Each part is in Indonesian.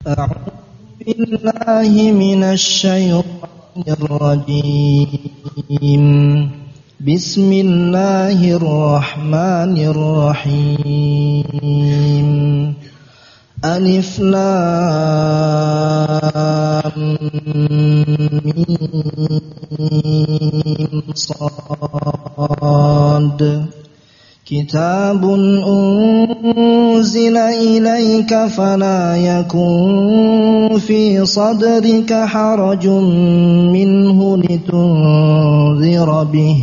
أعوذ بالله من الشيطان الرجيم. بسم الله الرحمن الرحيم. ألف لام ميم صاد. كتاب أنزل إليك فلا يكن في صدرك حرج منه لتنذر به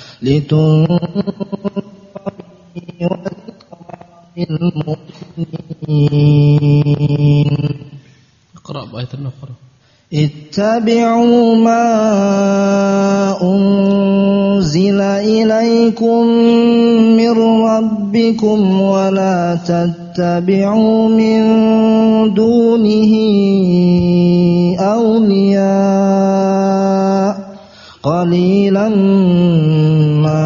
المؤمنين. اقرأ بآية النصر. اتبعوا ما أنزل إليكم من ربكم ولا تتبعوا من دونه أولياء قليلا ما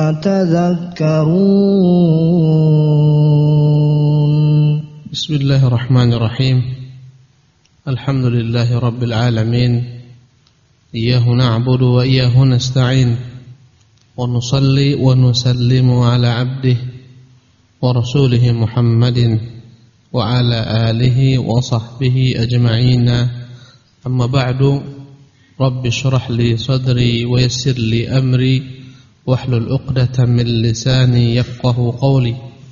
تذكرون. بسم الله الرحمن الرحيم. الحمد لله رب العالمين. إياه نعبد وإياه نستعين، ونصلي ونسلم على عبده ورسوله محمد وعلى آله وصحبه أجمعين. أما بعد، رب اشرح لي صدري ويسر لي أمري واحلل عقدة من لساني يفقه قولي.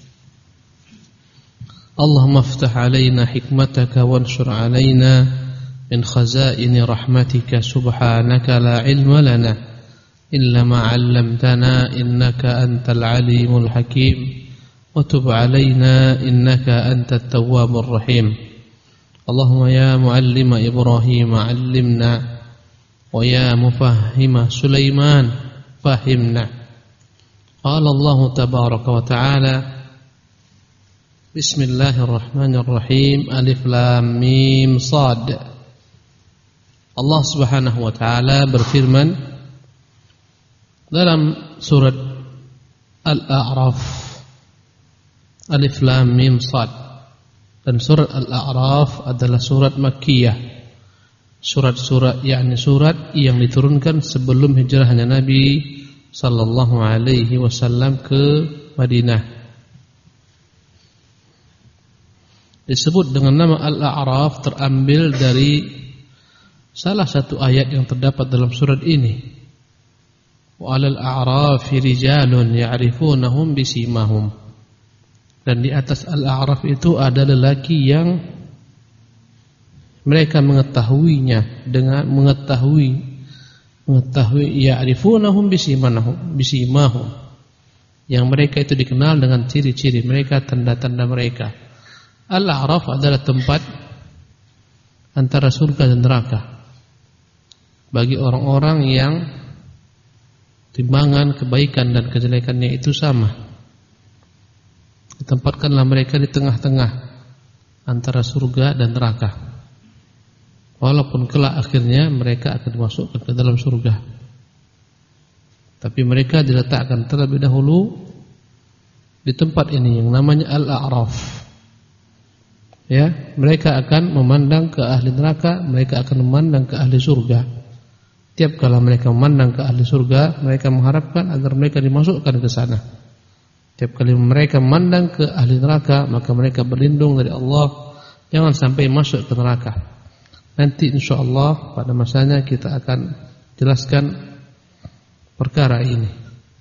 اللهم افتح علينا حكمتك وانشر علينا من خزائن رحمتك. سبحانك لا علم لنا إلا ما علمتنا إنك أنت العليم الحكيم. وتب علينا إنك أنت التواب الرحيم. اللهم يا معلم إبراهيم علمنا، ويا مفهم سليمان فهمنا. قال الله تبارك وتعالى: Bismillahirrahmanirrahim. Alif lam mim sad. Allah Subhanahu wa taala berfirman dalam surat Al-A'raf, Alif lam mim sad. Dan surat Al-A'raf adalah surat Makkiyah. Surat yang diturunkan sebelum hijrahnya Nabi sallallahu alaihi wasallam ke Madinah. Disebut dengan nama Al-A'raf terambil dari salah satu ayat yang terdapat dalam surat ini. Wa 'alal a'rafi rijalun ya'rifunahum bisimahum. Dan di atas Al-A'raf itu ada lelaki yang mereka mengetahuinya dengan mengetahui ya'rifunahum bisimahum. Yang mereka itu dikenal dengan ciri-ciri mereka, tanda-tanda mereka. Al-A'raf adalah tempat antara surga dan neraka bagi orang-orang yang timbangan kebaikan dan kejelekannya itu sama. Ditempatkanlah mereka di tengah-tengah antara surga dan neraka. Walaupun kelak akhirnya mereka akan dimasukkan ke dalam surga, tapi mereka diletakkan terlebih dahulu di tempat ini yang namanya Al-A'raf. Ya, mereka akan memandang ke ahli neraka, mereka akan memandang ke ahli surga. Tiap kala mereka memandang ke ahli surga, mereka mengharapkan agar mereka dimasukkan ke sana. Tiap kali mereka memandang ke ahli neraka, maka mereka berlindung dari Allah jangan sampai masuk ke neraka. Nanti insyaallah pada masanya kita akan jelaskan perkara ini.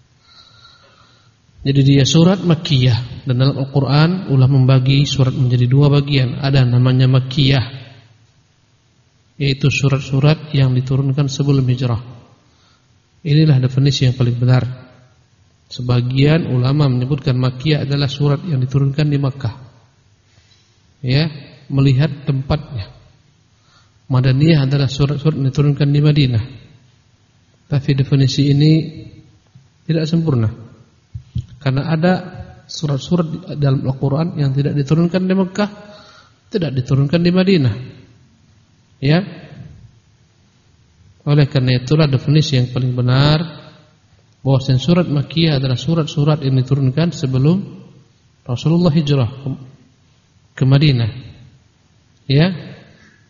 Jadi dia surat Makkiyah, dan dalam Al-Quran ulah membagi surat menjadi dua bagian. Ada namanya Makkiyah, yaitu surat-surat yang diturunkan sebelum hijrah. Inilah definisi yang paling benar. Sebagian ulama menyebutkan Makkiyah adalah surat yang diturunkan di Makkah. Ya, melihat tempatnya. Madaniyah adalah surat-surat yang diturunkan di Madinah. Tapi definisi ini tidak sempurna. Karena ada surat-surat dalam Al-Quran yang tidak diturunkan di Mekah, tidak diturunkan di Madinah. Ya. Oleh karena itulah definisi yang paling benar bahwa surat Makkiyah adalah surat-surat yang diturunkan sebelum Rasulullah hijrah ke Madinah. Ya.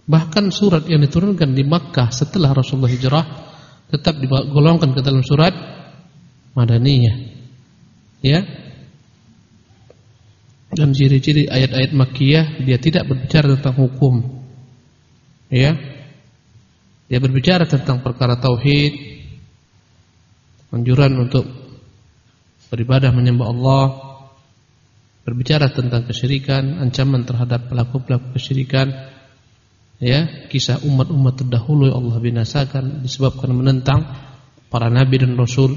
Bahkan surat yang diturunkan di Makkah setelah Rasulullah hijrah tetap digolongkan ke dalam surat Madaniyah. Ya. Dan ciri-ciri ayat-ayat Makkiyah, dia tidak berbicara tentang hukum. Ya. Dia berbicara tentang perkara tauhid, anjuran untuk beribadah menyembah Allah, berbicara tentang kesyirikan, ancaman terhadap pelaku-pelaku kesyirikan. Ya, kisah umat-umat terdahulu yang Allah binasakan disebabkan menentang para nabi dan rasul.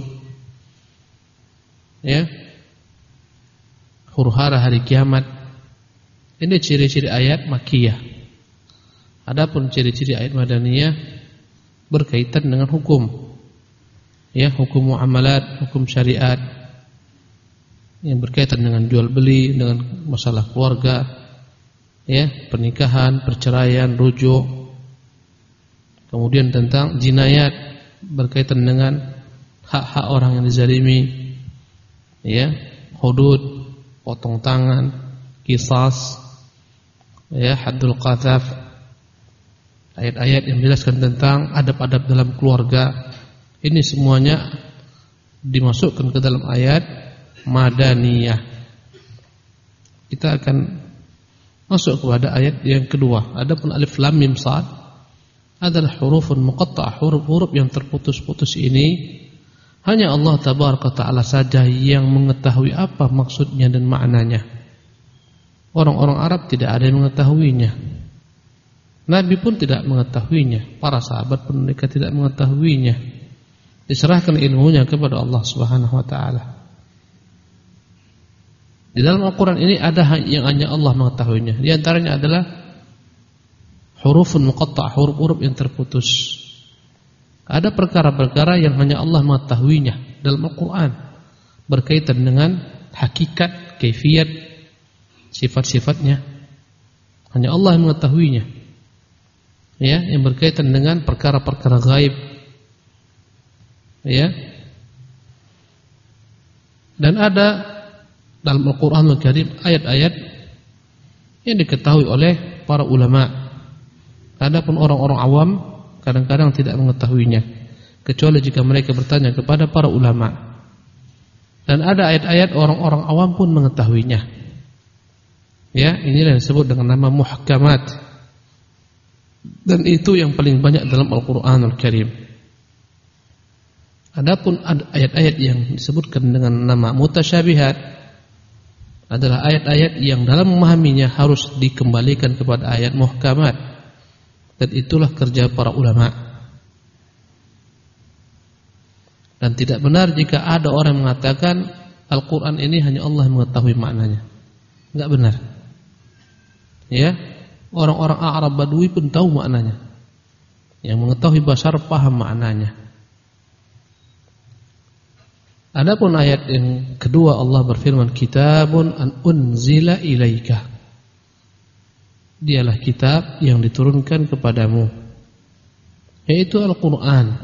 Ya. Huru-hara hari kiamat. Ini ciri-ciri ayat Makkiyah. Adapun ciri-ciri ayat Madaniyah berkaitan dengan hukum. Ya, hukum muamalat, hukum syariat yang berkaitan dengan jual beli, dengan masalah keluarga. Ya, pernikahan, perceraian, rujuk. Kemudian tentang jinayat berkaitan dengan hak-hak orang yang dizalimi. Ya, hudud, potong tangan, qisas, ya, haddul qadzaf. Ayat-ayat yang menjelaskan tentang adab-adab dalam keluarga. Ini semuanya dimasukkan ke dalam ayat Madaniyah. Kita akan masuk kepada ayat yang kedua. Adapun alif lam mim sad adalah hurufun muqatta'ah, huruf-huruf yang terputus-putus ini hanya Allah tabaraka taala saja yang mengetahui apa maksudnya dan maknanya. Orang-orang Arab tidak ada yang mengetahuinya. Nabi pun tidak mengetahuinya, para sahabat pun mereka tidak mengetahuinya. Diserahkan ilmunya kepada Allah Subhanahu wa taala. Di dalam Al-Quran ini ada yang hanya Allah mengetahuinya. Di antaranya adalah hurufun muqatta'ah, huruf-huruf yang terputus. Ada perkara-perkara yang hanya Allah mengetahuinya dalam Al-Quran, berkaitan dengan hakikat, kaifiyat, sifat-sifatnya. Hanya Allah yang mengetahuinya. Ya, yang berkaitan dengan perkara-perkara gaib. Ya. Dan ada dalam Al-Quranul Karim ayat-ayat yang diketahui oleh para ulama. Adapun orang-orang awam kadang-kadang tidak mengetahuinya, kecuali jika mereka bertanya kepada para ulama. Dan ada ayat-ayat orang-orang awam pun mengetahuinya. Ya, inilah yang disebut dengan nama muhkamat. Dan itu yang paling banyak dalam Al-Quranul Karim. Adapun ayat-ayat yang disebutkan dengan nama mutasyabihat adalah ayat-ayat yang dalam memahaminya harus dikembalikan kepada ayat muhkamat. Dan itulah kerja para ulama. Dan tidak benar jika ada orang mengatakan Al-Quran ini hanya Allah mengetahui maknanya. Enggak benar. Ya, orang-orang Arab Badui pun tahu maknanya. Yang mengetahui bahasa Arab paham maknanya. Adapun ayat yang kedua Allah berfirman kitabun an unzila ilaika. Dialah kitab yang diturunkan kepadamu, yaitu Al-Qur'an.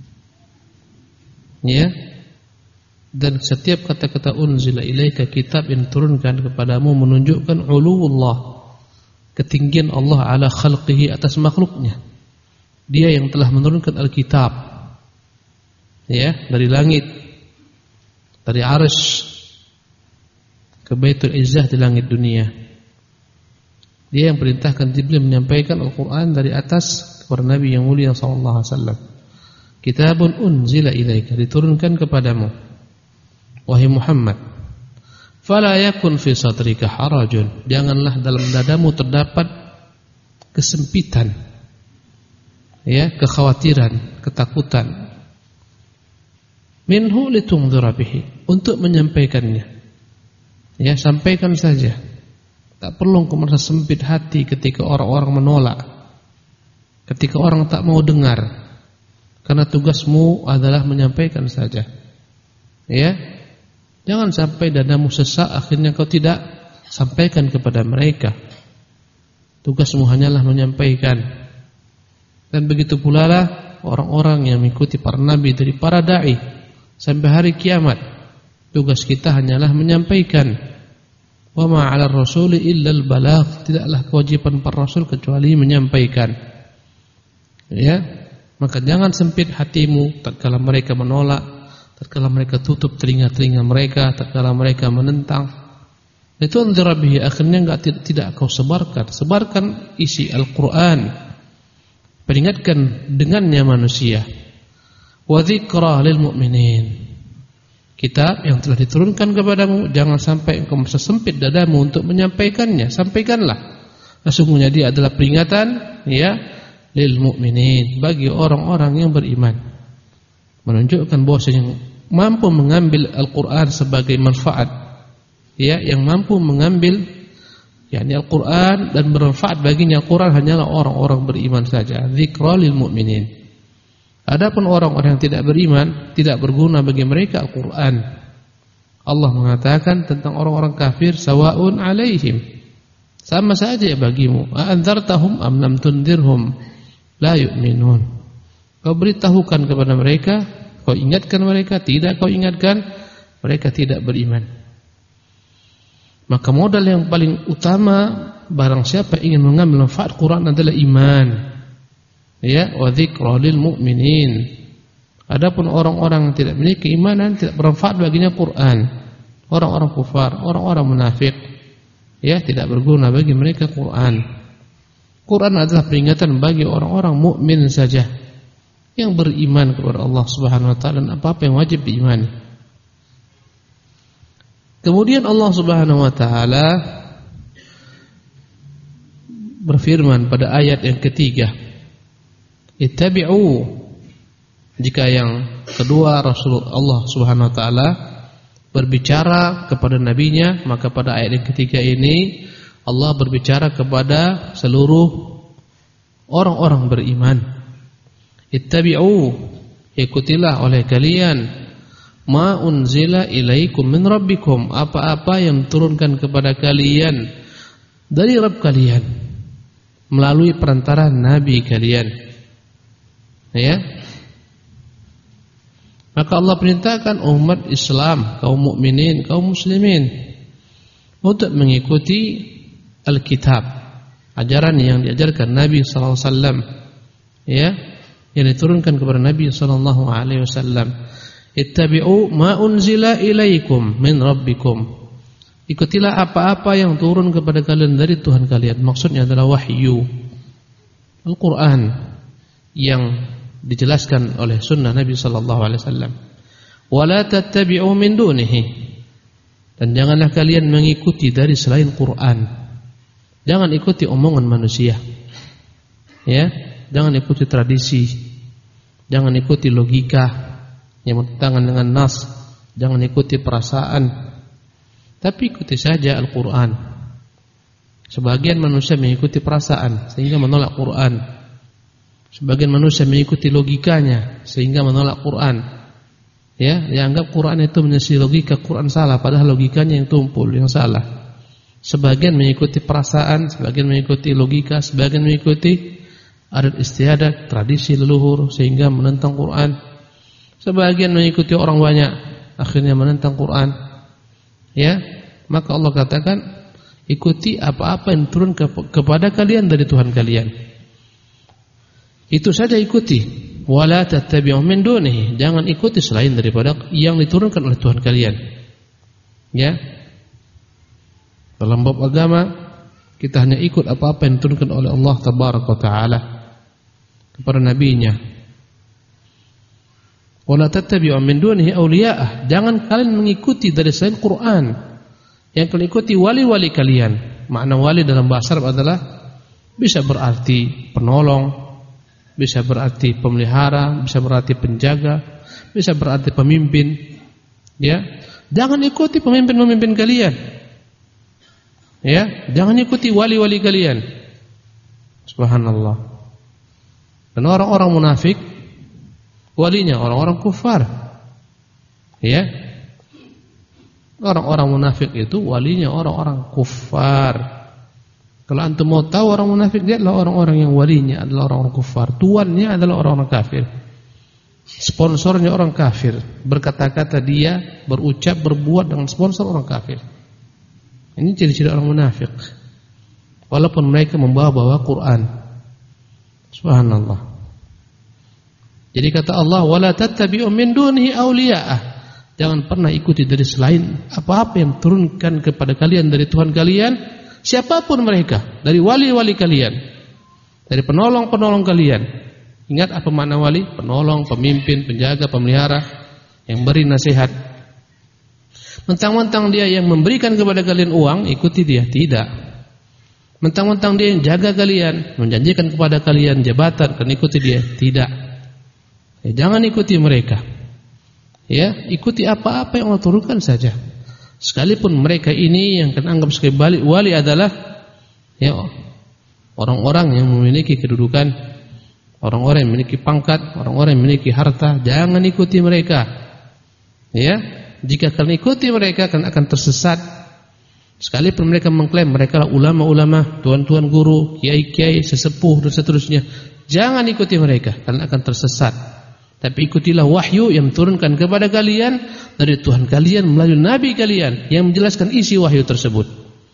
Ya. Dan setiap kata-kata unzila ilaika, kitab yang diturunkan kepadamu, menunjukkan uluwullah, ketinggian Allah ala khalqihi, atas makhluknya. Dia yang telah menurunkan Al-Kitab. Ya, dari langit, dari arsy ke Baitul Izzah di langit dunia. Dia yang perintahkan Jibril menyampaikan Al-Quran dari atas kepada Nabi yang mulia sallallahu alaihi wasallam. Kitabun unzila ilaika, diturunkan kepadamu wahai Muhammad. Fala yakun fi sadrika harajun, janganlah dalam dadamu terdapat kesempitan, ya, kekhawatiran, ketakutan. Minhu litunzira bihi, untuk menyampaikannya. Ya, sampaikan saja. Tak perlu engkau merasa sempit hati ketika orang-orang menolak, ketika orang tak mau dengar, karena tugasmu adalah menyampaikan saja. Ya, jangan sampai dadamu sesak akhirnya kau tidak sampaikan kepada mereka. Tugasmu hanyalah menyampaikan. Dan begitu pula lah orang-orang yang mengikuti para nabi dari para dai sampai hari kiamat. Tugas kita hanyalah menyampaikan. Wa ma 'alar rasuli illa al-balagh, tidaklah kewajiban para rasul kecuali menyampaikan. Ya, maka jangan sempit hatimu tatkala mereka menolak, tatkala mereka tutup telinga-telinga mereka, tatkala mereka menentang. Itu anzir bihi, akhirnya tidak kau sebarkan. Sebarkan isi Al-Qur'an. Peringatkan dengannya manusia. Wa dzikra lil mu'minin. Kitab yang telah diturunkan kepadamu, jangan sampai engkau merasa sempit dadamu untuk menyampaikannya. Sampaikanlah. Sesungguhnya dia adalah peringatan, ya, lil mu'minin, bagi orang-orang yang beriman. Menunjukkan bahwasanya mampu mengambil Al-Qur'an sebagai manfaat, ya, yang mampu mengambil yakni Al-Qur'an dan bermanfaat baginya Al-Qur'an hanyalah orang-orang beriman saja. Dzikra lil mu'minin. Adapun orang-orang yang tidak beriman, tidak berguna bagi mereka Al-Qur'an. Allah mengatakan tentang orang-orang kafir, sawaun alaihim, sama saja bagimu, a'anzartahum am lam tundirhum la yu'minun. Kau beritahukan kepada mereka, kau ingatkan mereka, tidak kau ingatkan, mereka tidak beriman. Maka modal yang paling utama barang siapa ingin mengambil manfaat Quran adalah iman. Ya, wa dzikra lil mu'minin. Adapun orang-orang yang tidak memiliki keimanan, tidak bermanfaat baginya Quran. Orang-orang kufar, orang-orang munafik, ya, tidak berguna bagi mereka Quran. Quran adalah peringatan bagi orang-orang mukmin saja yang beriman kepada Allah Subhanahu wa taala dan apa-apa yang wajib diimani. Kemudian Allah Subhanahu wa taala berfirman pada ayat yang ketiga, ittabi'u. Jika yang kedua Rasulullah Subhanahu wa taala berbicara kepada nabinya, maka pada ayat yang ketiga ini Allah berbicara kepada seluruh orang-orang beriman. Ittabi'u, ikutilah oleh kalian ma unzila ilaikum min rabbikum, apa-apa yang diturunkan kepada kalian dari Rabb kalian melalui perantara nabi kalian. Ya, maka Allah perintahkan umat Islam, kaum mukminin, kaum muslimin untuk mengikuti Alkitab, ajaran yang diajarkan Nabi sallallahu alaihi wasallam, ya, yang diturunkan kepada Nabi sallallahu alaihi wasallam. Ittabi'u ma unzila ilaikum min rabbikum. Ikutilah apa-apa yang turun kepada kalian dari Tuhan kalian. Maksudnya adalah wahyu, Al-Qur'an yang dijelaskan oleh sunnah Nabi sallallahu alaihi wasallam. Wala tattabi'u min dunihi, dan janganlah kalian mengikuti dari selain Quran. Jangan ikuti omongan manusia, ya, jangan ikuti tradisi, jangan ikuti logika yang bertentangan dengan nas, jangan ikuti perasaan, tapi ikuti saja Al-Quran. Sebagian manusia mengikuti perasaan sehingga menolak Quran. Sebagian manusia mengikuti logikanya sehingga menolak Quran. Ya, dianggap Quran itu menyelesaikan logika, Quran salah, padahal logikanya yang tumpul, yang salah. Sebagian mengikuti perasaan, sebagian mengikuti logika, sebagian mengikuti adat istiadat, tradisi leluhur sehingga menentang Quran. Sebagian mengikuti orang banyak, akhirnya menentang Quran. Ya, maka Allah katakan, ikuti apa-apa yang turun kepada kalian dari Tuhan kalian. Itu saja ikuti. Wala tattabi'u min dunihi, jangan ikuti selain daripada yang diturunkan oleh Tuhan kalian. Ya. Dalam bab agama kita hanya ikut apa-apa yang diturunkan oleh Allah tabaraka taala kepada nabinya. Wala tattabi'u min dunihi awliya'ah, jangan kalian mengikuti dari selain Quran. Yang kalian ikuti wali-wali kalian. Makna wali dalam bahasa Arab adalah bisa berarti penolong, bisa berarti pemelihara, bisa berarti penjaga, bisa berarti pemimpin. Ya, jangan ikuti pemimpin-pemimpin kalian. Ya, jangan ikuti wali-wali kalian. Subhanallah. Dan orang-orang munafik walinya orang-orang kufar. Ya. Orang-orang munafik itu walinya orang-orang kufar. Kalau antum mau tahu orang munafik, dia adalah orang-orang yang walinya adalah orang-orang kufar, tuannya adalah orang-orang kafir, sponsornya orang kafir, berkata-kata dia, berucap, berbuat dengan sponsor orang kafir. Ini ciri-ciri orang munafik. Walaupun mereka membawa Quran. Subhanallah. Jadi kata Allah, wala tattabi'u min dunihi awliya'ah. Jangan pernah ikuti dari selain apa-apa yang turunkan kepada kalian dari Tuhan kalian, siapapun mereka, dari wali-wali kalian, dari penolong-penolong kalian. Ingat apa makna wali? Penolong, pemimpin, penjaga, pemelihara, yang beri nasihat. Mentang-mentang dia yang memberikan kepada kalian uang, ikuti dia. Tidak. Mentang-mentang dia yang jaga kalian, menjanjikan kepada kalian jabatan, kan ikuti dia. Tidak. Jangan ikuti mereka. Ya, ikuti apa-apa yang Allah turunkan saja. Sekalipun mereka ini yang akan anggap sebagai wali adalah ya orang-orang yang memiliki kedudukan, orang-orang yang memiliki pangkat, orang-orang yang memiliki harta, jangan ikuti mereka. Ya, jika kalian ikuti mereka akan tersesat. Sekalipun mereka mengklaim mereka adalah ulama-ulama, tuan-tuan guru, kiai-kiai, sesepuh dan seterusnya, jangan ikuti mereka, kalian akan tersesat. Tapi ikutilah wahyu yang turunkan kepada kalian dari Tuhan kalian melalui nabi kalian yang menjelaskan isi wahyu tersebut.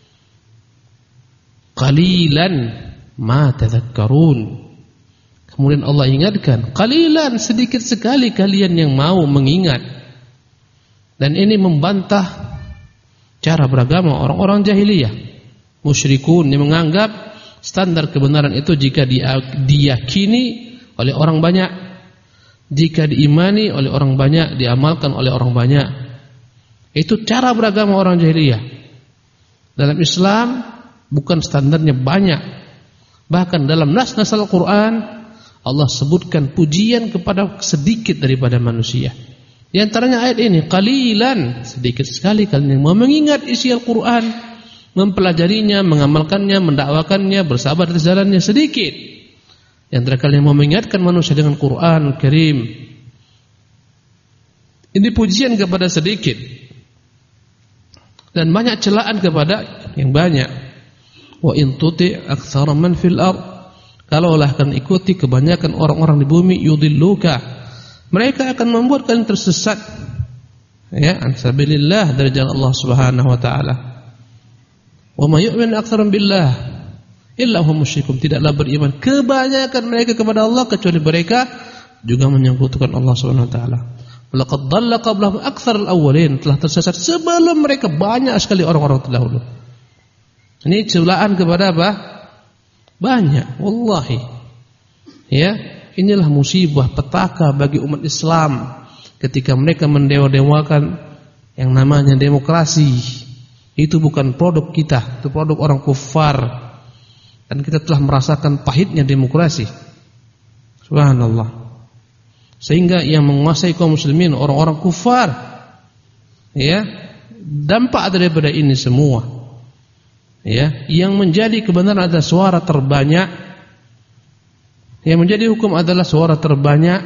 Qalilan ma tadhakkarun. Kemudian Allah ingatkan, qalilan, sedikit sekali kalian yang mau mengingat. Dan ini membantah cara beragama orang-orang jahiliyah, musyrikun yang menganggap standar kebenaran itu jika diyakini oleh orang banyak, jika diimani oleh orang banyak, diamalkan oleh orang banyak. Itu cara beragama orang jahiliyah. Dalam Islam bukan standarnya banyak. Bahkan dalam nas-nas Al-Quran Allah sebutkan pujian kepada sedikit daripada manusia. Di antaranya ayat ini, qalilan, sedikit sekali kalian yang mau mengingat isi Al-Quran, mempelajarinya, mengamalkannya, mendakwakannya, bersabar di jalannya, sedikit. Yang terakhir kalian mau mengingatkan manusia dengan Quran Karim. Ini pujian kepada sedikit dan banyak celaan kepada yang banyak. Wa in tuti' aktsara man fil ard, kalaulah kalian ikuti kebanyakan orang-orang di bumi, yudilluka, mereka akan membuat kalian tersesat. Ya, an sabilillah, dari jalan Allah Subhanahu wa taala. Wa may yu'min aktsarum billah illa hum musyrikun, tidaklah beriman kebanyakan mereka kepada Allah kecuali mereka juga menyekutukan Allah Subhanahu wa taala. Laqad dhalla qablahum aktsarul awwalin, telah tersesat sebelum mereka banyak sekali orang-orang terdahulu. Ini celaan kepada apa? Banyak, wallahi. Ya, inilah musibah petaka bagi umat Islam ketika mereka mendewa-dewakan yang namanya demokrasi. Itu bukan produk kita, itu produk orang kufar. Dan kita telah merasakan pahitnya demokrasi. Subhanallah. Sehingga yang menguasai kaum muslimin orang-orang kufar. Ya, dampak daripada ini semua. Ya, yang menjadi kebenaran adalah suara terbanyak. Yang menjadi hukum adalah suara terbanyak.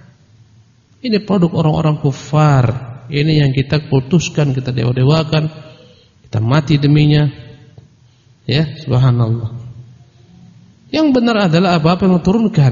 Ini produk orang-orang kufar. Ini yang kita putuskan, kita dewa-dewakan, kita mati deminya. Ya, subhanallah. Yang benar adalah apa-apa yang turunkan,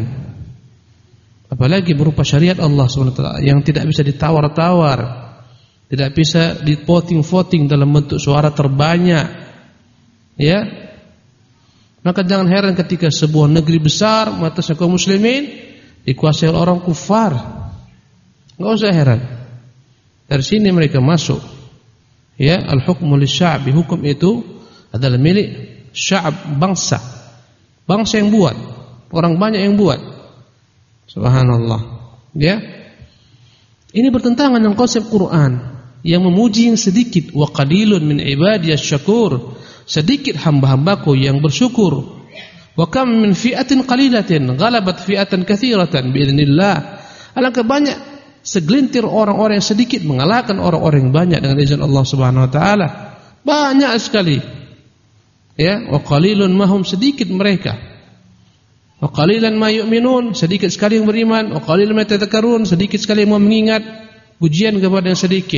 apalagi berupa syariat Allah SWT yang tidak bisa ditawar-tawar, tidak bisa di-voting dalam bentuk suara terbanyak. Ya, maka jangan heran ketika sebuah negeri besar mengatasnya kaum muslimin dikuasai oleh orang kufar. Enggak usah heran. Dari sini mereka masuk. Ya, al-hukmu lisya'bi, hukum itu adalah milik sya'ab, bangsa. Bangsa yang buat, orang banyak yang buat. Subhanallah. Ya. Ini bertentangan dengan konsep Quran yang memuji yang sedikit, wa qalilun min ibadiyas syakur, sedikit hamba-hambaku yang bersyukur. Wa kam min fi'atin qalilatin ghalabat fi'atan katsiratan biidznillah. Alangkah banyak segelintir orang-orang yang sedikit mengalahkan orang-orang yang banyak dengan izin Allah Subhanahu wa taala. Banyak sekali. Ya, wa qalilun mahum, sedikit mereka. Wa qalilan ma yu'minun, sedikit sekali yang beriman. Wa qalilan ma yatadhakkarun, sedikit sekali yang mau mengingat. Pujian kepada yang sedikit.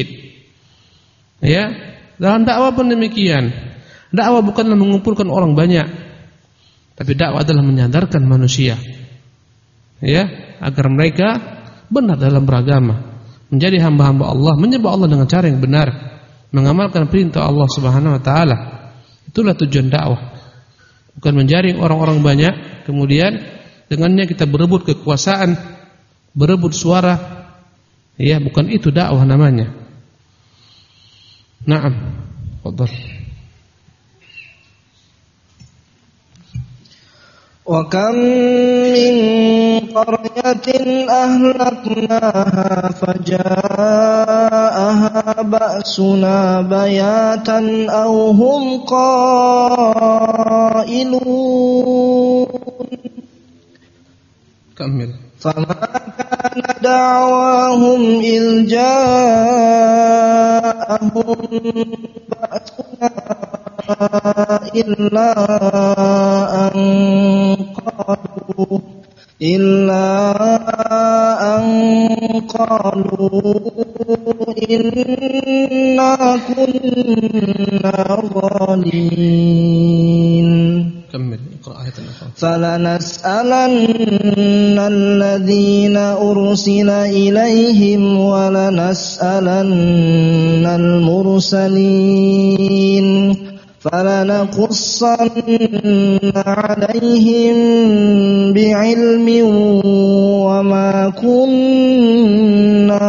Ya, dalam dakwah pun demikian. Dakwah bukanlah mengumpulkan orang banyak, tapi dakwah adalah menyadarkan manusia. Ya, agar mereka benar dalam beragama, menjadi hamba-hamba Allah, menyembah Allah dengan cara yang benar, mengamalkan perintah Allah Subhanahu wa taala. Itulah tujuan dakwah. Bukan menjaring orang-orang banyak, kemudian dengannya kita berebut kekuasaan, berebut suara. Ya, bukan itu dakwah namanya. Naam. Fadhal. Wa kam min qaryatin ahlaknaha faja'aha ba'suna bayatan aw hum qailun. Kamil. Fama kana da'wahum il ja'ahum ba'suna illa an qalu inna kunna zalimin. Kamil. Iqra ayat al-akhir. فلنسألن الذين أرسل إليهم ولنسألن المرسلين فلنقصن عليهم بعلم وما كنا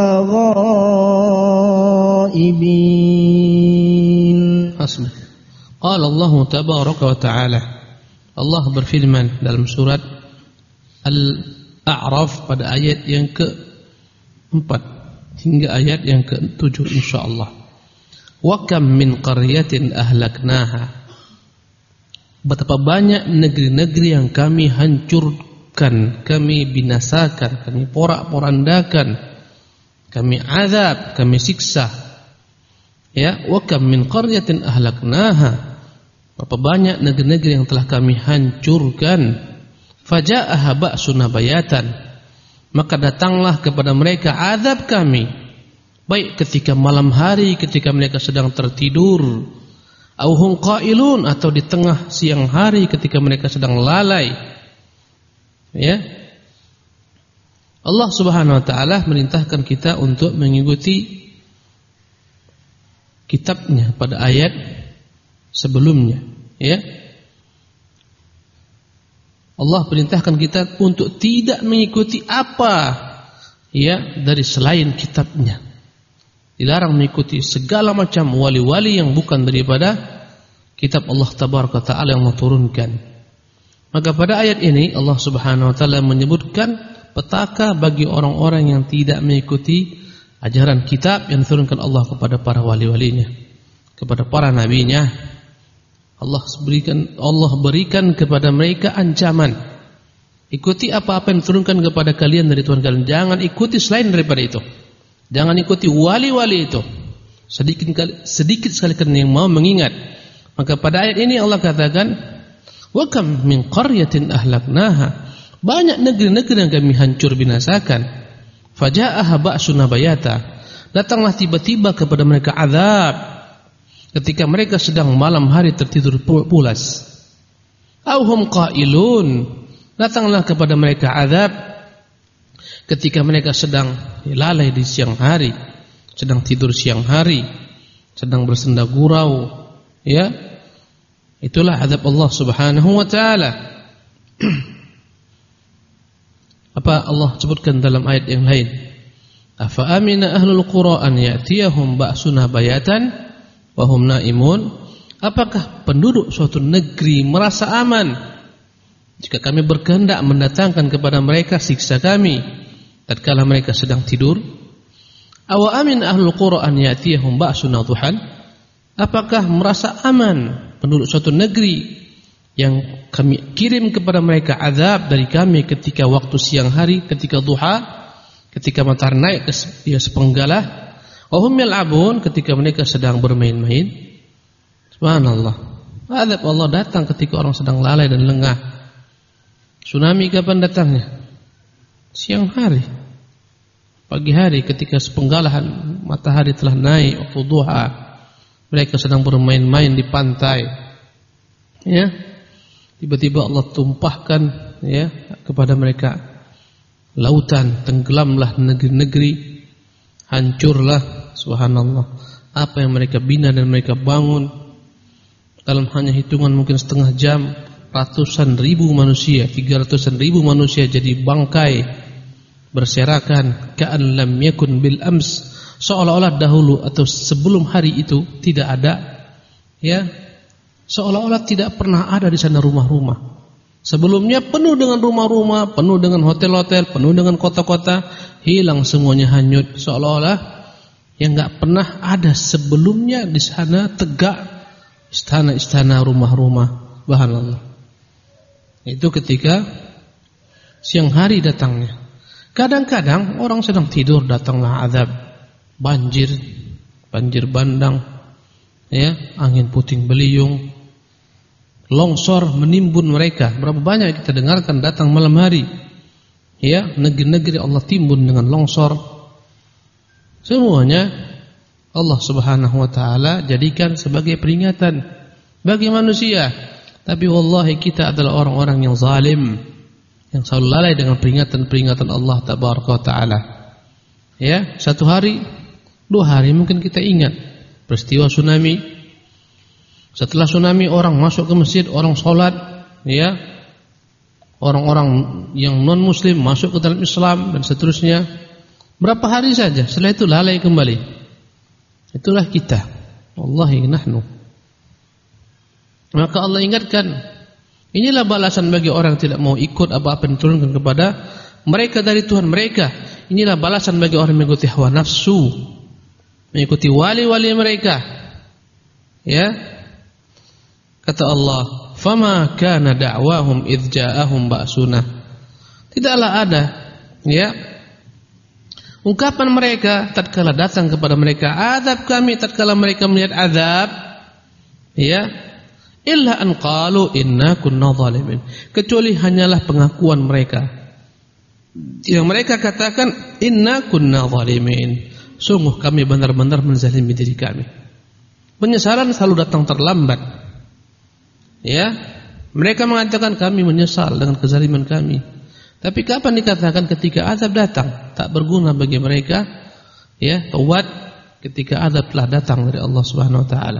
غائبين. Hasbuk. Qala Allah tabaraka wa ta'ala. Allah berfirman dalam surat Al-A'raf pada ayat yang ke-4 hingga ayat yang ke-7 insyaallah. Wa kam min qaryatin ahlaknaha. Betapa banyak negeri-negeri yang kami hancurkan, kami binasakan, kami porak-porandakan, kami azab, kami siksa. Ya, wa kam min qaryatin ahlaknaha. Berapa banyak negeri-negeri yang telah kami hancurkan. Faja'aha ba'suna bayatan. Maka datanglah kepada mereka azab kami, baik ketika malam hari, ketika mereka sedang tertidur, au hum qailun, atau di tengah siang hari ketika mereka sedang lalai. Ya. Allah Subhanahu wa taala merintahkan kita untuk mengikuti kitabnya pada ayat sebelumnya, ya. Allah perintahkan kita untuk tidak mengikuti apa, ya, dari selain kitabnya. Dilarang mengikuti segala macam wali-wali yang bukan daripada kitab Allah Tabaraka Ta'ala yang Allah turunkan. Maka pada ayat ini Allah Subhanahu wa taala menyebutkan petaka bagi orang-orang yang tidak mengikuti ajaran kitab yang diturunkan Allah kepada para wali-walinya, kepada para nabinya. Allah berikan kepada mereka ancaman. Ikuti apa-apa yang diturunkan kepada kalian dari Tuhan kalian. Jangan ikuti selain daripada itu. Jangan ikuti wali-wali itu. Sedikit sekali yang mau mengingat. Maka pada ayat ini Allah katakan, wa kam min qaryatin ahlaknaha. Banyak negeri-negeri yang kami hancur binasakan. Faja'aha ba'suna bayata. Datanglah tiba-tiba kepada mereka azab ketika mereka sedang malam hari tertidur pulas. Auhum qailun. Datanglah kepada mereka azab ketika mereka sedang lalai di siang hari, sedang tidur siang hari, sedang bersenda gurau, ya. Itulah azab Allah Subhanahu wa taala. Apa Allah sebutkan dalam ayat yang lain? Afa amina ahlul qura an ya'tiyahum ba'suna bayatan wa hum naimun. Apakah penduduk suatu negeri merasa aman jika kami berkehendak mendatangkan kepada mereka siksa kami tatkala mereka sedang tidur? Awa amin ahlul qura an ya'tiyahum ba'suna duhan. Apakah merasa aman penduduk suatu negeri yang kami kirim kepada mereka azab dari kami ketika waktu siang hari, ketika duha, ketika matahari naik ke sepenggalah? Wahum yal'abun, ketika mereka sedang bermain-main. Subhanallah. Azab Allah datang ketika orang sedang lalai dan lengah. Tsunami kapan datangnya? Siang hari. Pagi hari ketika sepenggalahan matahari telah naik, waktu duha. Mereka sedang bermain-main di pantai. Ya. Tiba-tiba Allah tumpahkan, ya, kepada mereka lautan, tenggelamlah negeri-negeri, hancurlah. Subhanallah. Apa yang mereka bina dan mereka bangun, dalam hanya hitungan mungkin setengah jam, ratusan ribu manusia, 300-an ribu manusia jadi bangkai berserakan, ka'an lam yakun bil ams, seolah-olah dahulu atau sebelum hari itu tidak ada, ya, seolah-olah tidak pernah ada di sana rumah-rumah. Sebelumnya penuh dengan rumah-rumah, penuh dengan hotel-hotel, penuh dengan kota-kota, hilang semuanya, hanyut, seolah-olah yang enggak pernah ada sebelumnya di sana tegak istana-istana, rumah-rumah, subhanallah. Itu ketika siang hari datangnya. Kadang-kadang orang sedang tidur datanglah azab, banjir bandang, ya, angin puting beliung, longsor menimbun mereka. Berapa banyak kita dengarkan datang malam hari, ya, negeri-negeri Allah timbun dengan longsor. Semuanya Allah Subhanahu wa taala jadikan sebagai peringatan bagi manusia. Tapi wallahi kita adalah orang-orang yang zalim, yang selalu lalai dengan peringatan-peringatan Allah Tabaraka wa taala. Ya, satu hari, 2 hari mungkin kita ingat peristiwa tsunami. Setelah tsunami orang masuk ke masjid, orang sholat, ya, orang-orang yang non muslim masuk ke dalam Islam dan seterusnya. Berapa hari saja, setelah itu lalai kembali. Itulah kita, wallahi nahnu. Maka Allah ingatkan, inilah balasan bagi orang yang tidak mau ikut apa-apa yang diturunkan kepada mereka dari Tuhan mereka. Inilah balasan bagi orang yang mengikuti hawa nafsu, mengikuti wali-wali mereka. Ya, kata Allah, "Fama kana da'wahum idz ja'ahum ba'suna." Tidaklah ada, ya, ungkapan mereka tatkala datang kepada mereka azab kami, tatkala mereka melihat azab, ya, illa an qalu inna kunna zalimin, kecuali hanyalah pengakuan mereka yang mereka katakan inna kunna zalimin, sungguh kami benar-benar menzalimi diri kami. Penyesalan selalu datang terlambat. Ya, mereka mengatakan kami menyesal dengan kezaliman kami. Tapi kapan dikatakan? Ketika azab datang, tak berguna bagi mereka, ya, taubat ketika azab telah datang dari Allah Subhanahu wa taala.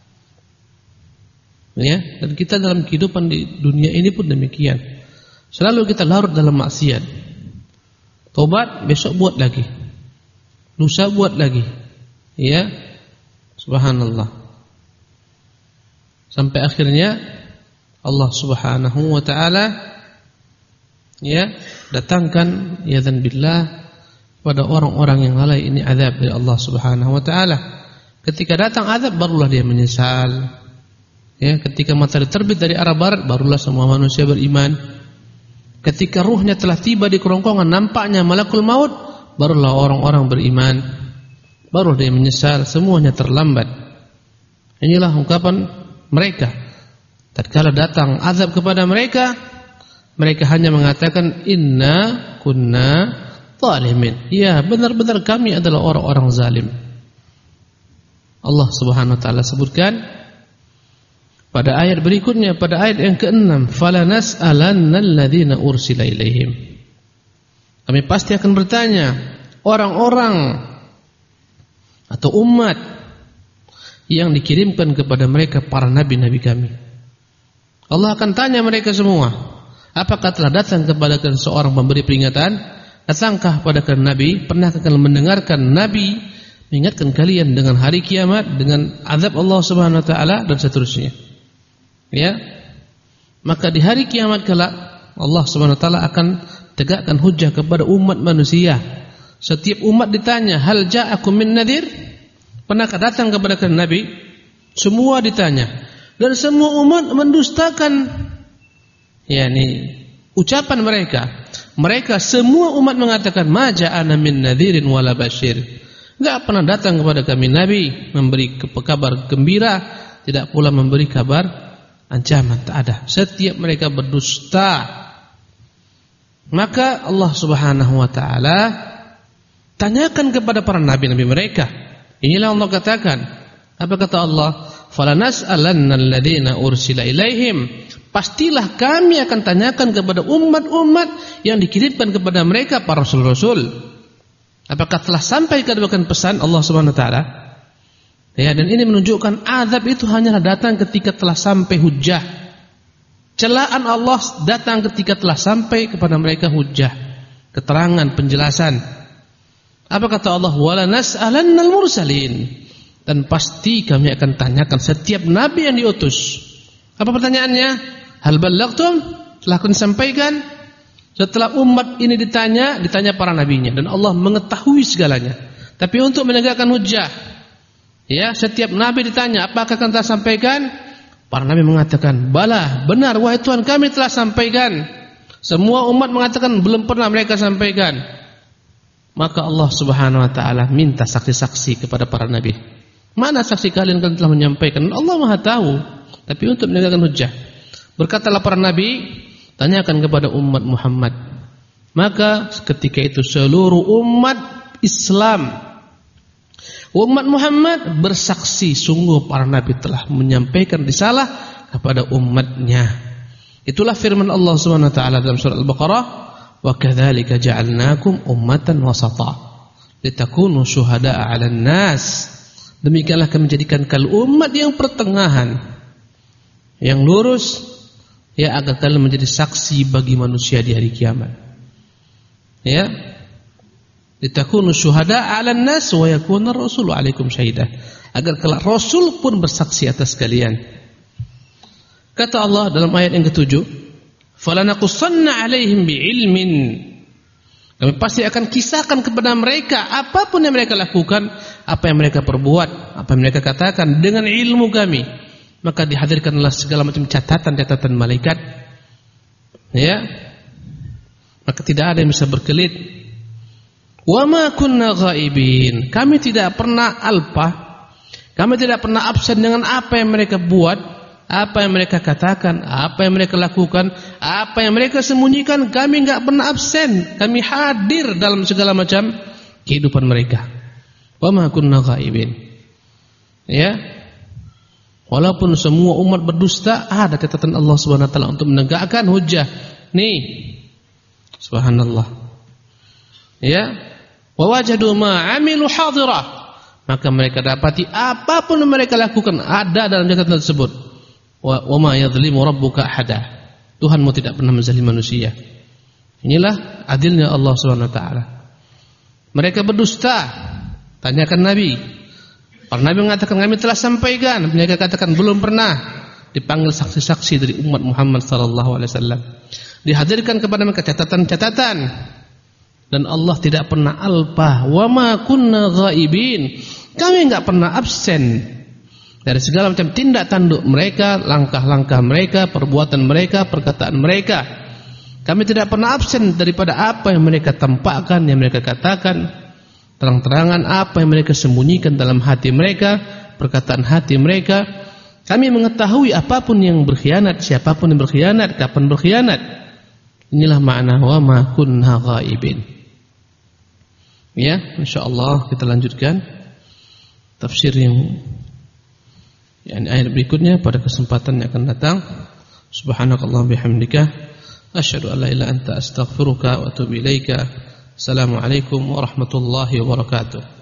Ya, dan kita dalam kehidupan di dunia ini pun demikian. Selalu kita larut dalam maksiat. Taubat, besok buat lagi. Lusa buat lagi. Ya, subhanallah. Sampai akhirnya Allah Subhanahu wa taala, ya, datangkan yadzan billah pada orang-orang yang lalai ini azab dari Allah Subhanahu wa taala. Ketika datang azab barulah dia menyesal. Ya, ketika matahari terbit dari arah barat barulah semua manusia beriman. Ketika ruhnya telah tiba di kerongkongan nampaknya malakul maut, barulah orang-orang beriman. Baru dia menyesal, semuanya terlambat. Inilah ungkapan mereka. Tatkala datang azab kepada mereka, mereka hanya mengatakan inna kunna zalimin. Ya, benar-benar kami adalah orang-orang zalim. Allah Subhanahu wa taala sebutkan pada ayat berikutnya, pada ayat yang ke-6, falanas'alanna alladziina ursila ilaihim. Kami pasti akan bertanya orang-orang atau umat yang dikirimkan kepada mereka para nabi-nabi kami. Allah akan tanya mereka semua, apakah telah datang kepada kalian seorang pemberi peringatan? Datangkah pada kalian nabi? Pernahkah kalian mendengarkan nabi mengingatkan kalian dengan hari kiamat, dengan azab Allah Subhanahu wa taala dan seterusnya? Ya. Maka di hari kiamat kelak Allah Subhanahu wa taala akan tegakkan hujjah kepada umat manusia. Setiap umat ditanya, hal ja'akum min nadhir? Pernahkah datang kepada kalian nabi? Semua ditanya. Dan semua umat mendustakan ucapan mereka. Mereka semua umat mengatakan ma ja'ana min nadhirin wala basyir. Enggak pernah datang kepada kami nabi memberi kabar gembira, tidak pula memberi kabar ancaman, tak ada. Setiap mereka berdusta. Maka Allah Subhanahu wa taala tanyakan kepada para nabi-nabi mereka. Inilah Allah katakan. Apa kata Allah? Falanas'alanna alladziina ursila ilaihim. Pastilah kami akan tanyakan kepada umat-umat yang dikirimkan kepada mereka para rasul-rasul. Apakah telah sampai kepada pesan Allah Subhanahu wa taala? Ya, dan ini menunjukkan azab itu hanyalah datang ketika telah sampai hujjah. Celaan Allah datang ketika telah sampai kepada mereka hujjah, keterangan, penjelasan. Apa kata Allah? Wala nas'alannal mursalin. Dan pasti kami akan tanyakan setiap nabi yang diutus. Apa pertanyaannya? Hal ballaghtum? Telah kalian sampaikan? Setelah umat ini ditanya para nabinya, dan Allah mengetahui segalanya. Tapi untuk menegakkan hujjah, ya, setiap nabi ditanya, apakah kalian telah sampaikan? Para nabi mengatakan, bala, benar, wahai Tuhan, kami telah sampaikan. Semua umat mengatakan belum pernah mereka sampaikan. Maka Allah Subhanahu wa taala minta saksi-saksi kepada para nabi. Mana saksi kalian telah menyampaikan? Allah Maha tahu. Tapi untuk menegakkan hujjah, berkatalah para nabi, tanyakan kepada umat Muhammad. Maka ketika itu seluruh umat Islam, umat Muhammad bersaksi, sungguh para nabi telah menyampaikan risalah kepada umatnya. Itulah firman Allah Subhanahu wa taala dalam surah Al-Baqarah, wa kadzalika ja'alnakum ummatan wasata litakunu syuhada'a 'alan nas. Demikianlah kami menjadikan kalian umat yang pertengahan, yang lurus, ya, agar kalian menjadi saksi bagi manusia di hari kiamat. Ya, litakunu syuhada'a 'alan nas wa yakuna ar-rasulu 'alaikum syahida, agar kelak rasul pun bersaksi atas kalian. Kata Allah dalam ayat yang ke-7, falanaqussanna 'alaihim bi'ilmin. Kami pasti akan kisahkan kepada mereka apapun yang mereka lakukan, apa yang mereka perbuat, apa yang mereka katakan dengan ilmu kami. Maka dihadirkanlah segala macam catatan-catatan malaikat. Ya. Maka tidak ada yang bisa berkelit. Wa ma kunna ghaibin. Kami tidak pernah alpa. Kami tidak pernah absen dengan apa yang mereka buat, apa yang mereka katakan, apa yang mereka lakukan, apa yang mereka sembunyikan. Kami enggak pernah absen. Kami hadir dalam segala macam kehidupan mereka. Wa ma kunna ghaibin. Ya. Walaupun semua umat berdusta, ada catatan Allah Subhanahu wa taala untuk menegakkan hujjah. Nih. Subhanallah. Ya. Wa wajadu ma 'amilu hadirah. Maka mereka dapati apapun yang mereka lakukan ada dalam catatan tersebut. Wa ma yadhlimu rabbuka ahada. Tuhanmu tidak pernah menzalimi manusia. Inilah adilnya Allah Subhanahu wa taala. Mereka berdusta. Tanyakan Nabi. Para Nabi mengatakan kami telah sampaikan. Mereka katakan belum pernah. Dipanggil saksi-saksi dari umat Muhammad sallallahu alaihi wasallam. Dihadirkan kepada mereka catatan-catatan. Dan Allah tidak pernah alpa. Wa ma kunna ghaibin. Kami enggak pernah absen dari segala macam tindak tanduk mereka, langkah-langkah mereka, perbuatan mereka, perkataan mereka. Kami tidak pernah absen daripada apa yang mereka tampakkan, yang mereka katakan, terang-terangan apa yang mereka sembunyikan dalam hati mereka, perkataan hati mereka. Kami mengetahui apapun yang berkhianat, siapapun yang berkhianat, kapan berkhianat. Inilah makna wa ma kunna ghaibin. Ya, insyaallah kita lanjutkan tafsir yang ayat berikutnya pada kesempatan yang akan datang. Subhanakallah bihamdika asyhadu an la ilaha illa anta astaghfiruka wa atubu ilaika. Assalamualaikum warahmatullahi wabarakatuh.